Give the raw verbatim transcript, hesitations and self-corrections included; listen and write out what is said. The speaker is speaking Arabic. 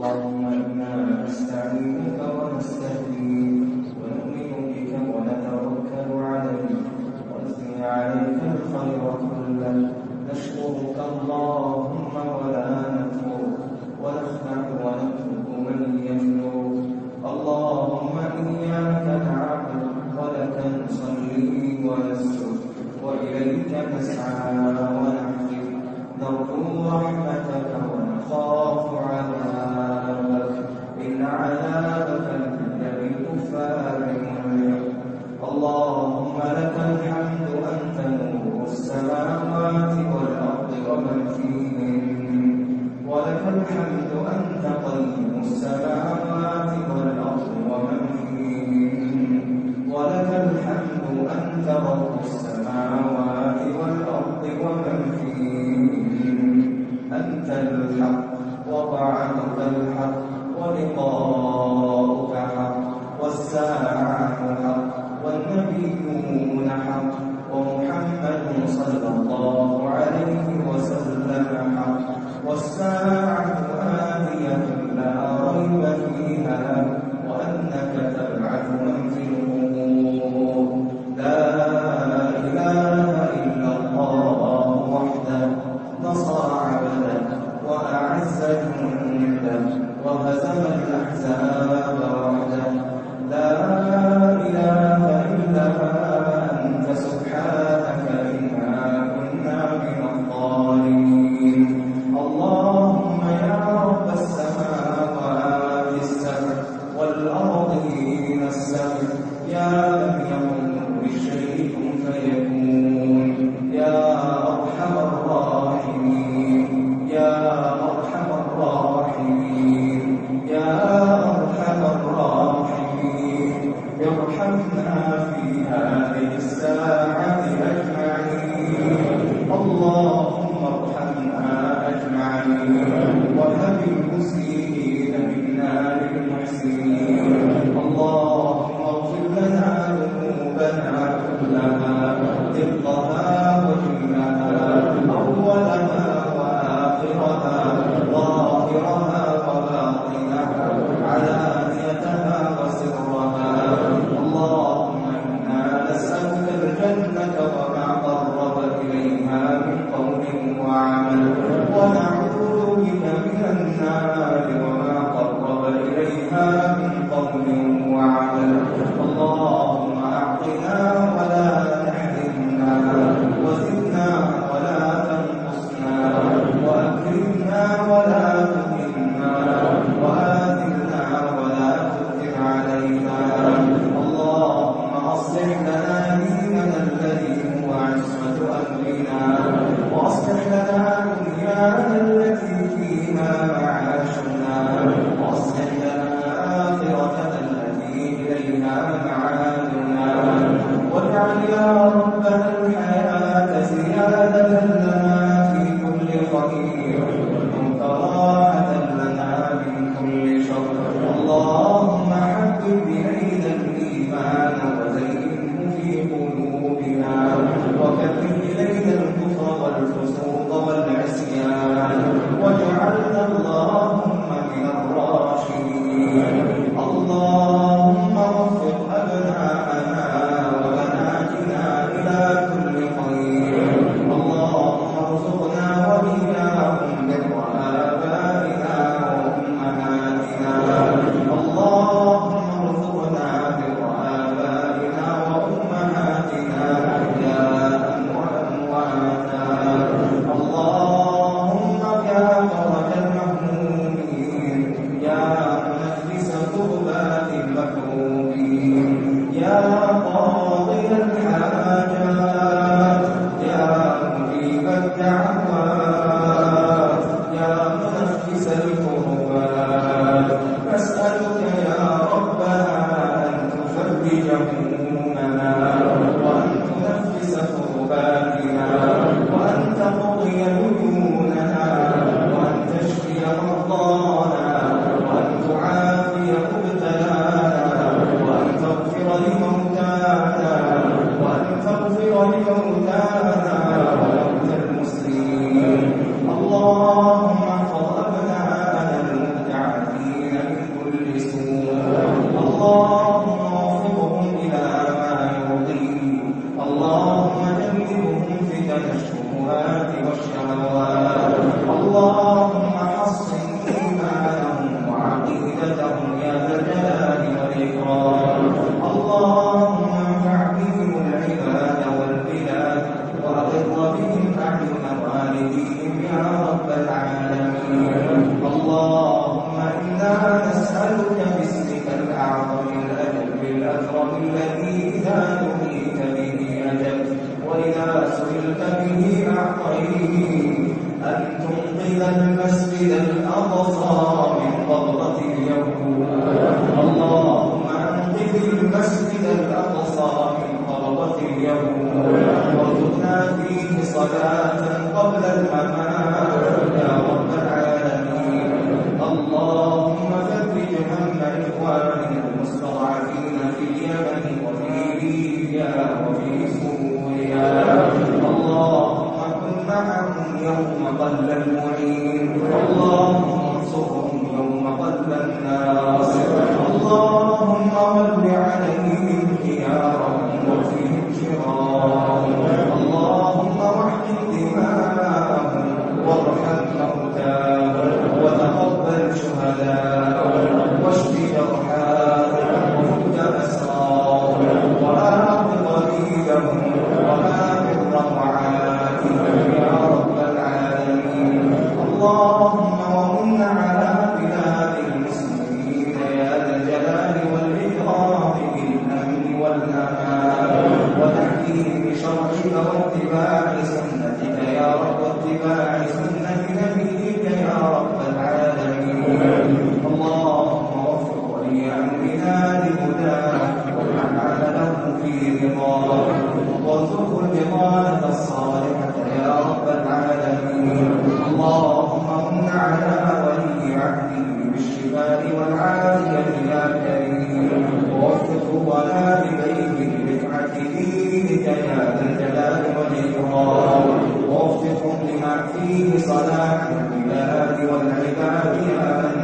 اللهم إنا نستعينك ونستهديك ونؤمن بك ونتوكل عليك ونثني عليك الخير كله، نشكرك اللهم ولا نكفرك، ونخدع ونترك من يفجرك. اللهم إياك نعبد ولك نصلي ونسجد وإليك نسعى ونحفظ، نرجو رحمتك ونخاف عذابك، إن عذابك ليس بالكفار ملحق. اللهم لك الحمد أنت نور السماوات والأرض ومن فيهن، ولك الحمد أنت قيم السماوات والأرض ومن فيهن، ولك الحمد أنت رب السماوات والأرض ومن فيهن. أنت الحق ووعدك الحق ولقاؤك حق، والساعة حق والنبيون حق، ومحمد صلى الله عليه وسلم حق، والساعة آتية لا ريب فيها، وأنك تبعث من في القبور. لا إله إلا الله وحده، نصر عبده وأعز جنده وهزم الأحزاب وحده. لا إله إلا أنت سبحانك إنا كنا من الظالمين. اللهم يا رب السماوات السبع والأرضين السبع، يا من يقول بالشيء كن فيكون، يا أرحم الراحمين، يا أرحم الراحمين، يا أرحم الراحمين، ارحمنا في هذه الساعة أجمعين. اللهم ارحمنا أجمعين، وهب المسلمين منا للمحسنين. اللهم اغفر لنا ذنوبنا كلها، دقها وجلها، أولها وآخرها، ظاهرها وباطنها، علانيتها وسرها. اللهم إنا نسألك الجنة وما قرب إليها من قول وعمل، ونعوذ بك من النار وما قرب إليها من قول وعمل. اللهم أعطنا ولا تحرمنا، وزدنا ولا تنقصنا، وأكرمنا ولا تهنا، وآثرنا ولا تؤثر علينا. اللهم أصلح لنا ديننا الذي هو عصمة أمرنا، وأصلح لنا دنيانا التي فيها معاشنا، وأصلح لنا آخرتنا التي وليه وارزقنا فيه صلاة قبل الممات يا رب العالمين. اللهم فرج هم إخواننا المستضعفين في اليمن وفي ليبيا وفي سوريا. اللهم كن معهم يوم قل المعين. اللهم انصرهم يوم قل الناصر. اللهم ول عليهم خيارهم وفيهم شرارهم. اللهم واحقن دماءهم وارحم موتاهم وتقبل شهداءهم واشف جرحاهم وفك أسرارهم وآخ ضريبهم وآخر روعاتهم يا رب العالمين. اللهم ومن على بلاد المسلمين يا ذا الجلال والإكرام بالأمن والأمان وتحكيم شرعك واتباع سنتك يا رب واتباع سنة نبيك يا رب العالمين. اللهم وفق ولي أمرنا لهداه واجعل له في رضاك وارزقه البطانة الصالحة يا رب العالمين. اللهم من على ولي عهده بالشفاء والعافية يا كريم ووفقه ولا ببيته برفعة دينك يا ذا الجلال والإكرام ووفقهم لما فيه صلاح البلاد والعباد يا من